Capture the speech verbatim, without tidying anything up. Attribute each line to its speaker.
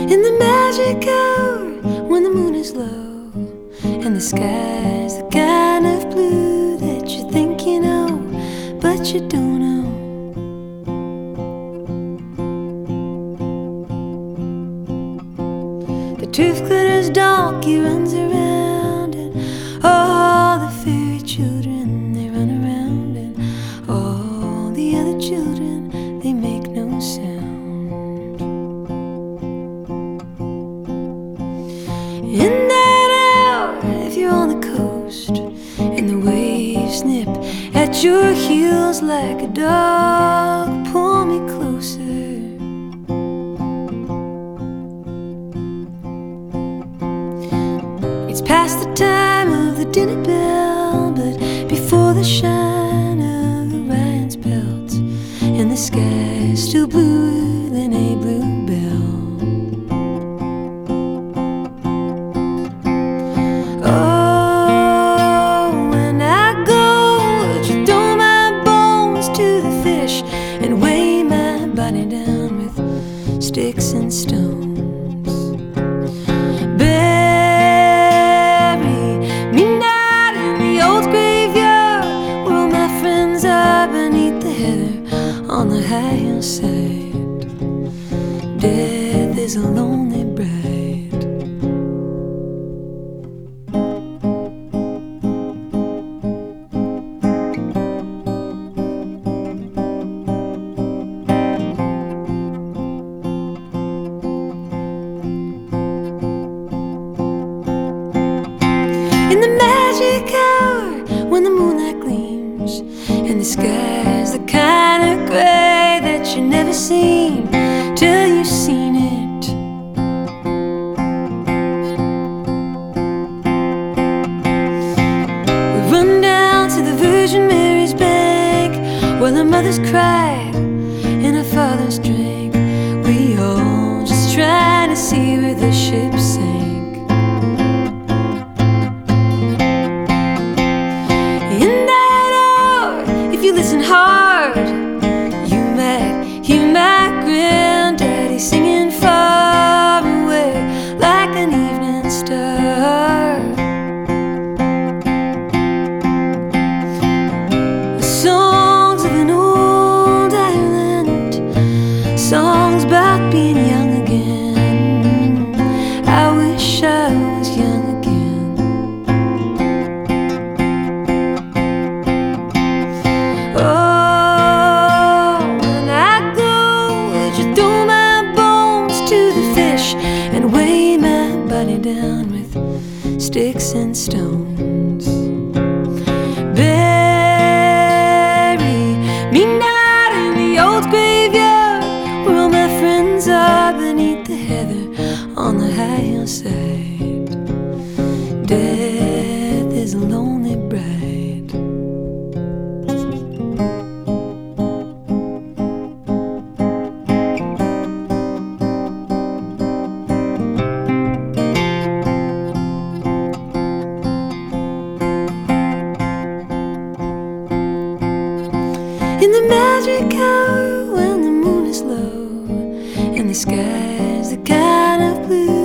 Speaker 1: In the magic hour when the moon is low and the sky's the kind of blue that you think you know, but you don't know. The truth glitters dark, he runs around, and all the fairy children, they run around, and all the other children, they make no sound. In that hour, if you're on the coast and the waves snip at your heels like a dog, pull me closer. It's past the time of the dinner bell, but before the shine of Orion's belt, and the sky is still bluer than a bluebell. Oh, when I go, would you throw my bones to the fish and weigh my body down with sticks and stones? Bury me not in the old graveyard where all my friends are beneath the heather on the high hillside. Death is a lonely bride. In the magic hour when the moonlight gleams and the sky's the kind of gray that you never seen till you've seen it. We run down to the Virgin Mary's bank where the mothers cried and our fathers drank. We all just trying to see where the ship sank. If you listen hard, you might hear my granddaddy singing far away like an evening star. The songs of an old island, songs about being young again. I wish I was young again. Oh, when I go, would you throw my bones to the fish and weigh my body down with sticks and stones? Bury me not in the old graveyard where all my friends are beneath the heather on the high hillside. Death is a lonely bride. In the magic hour when the moon is low and the sky's the kind of blue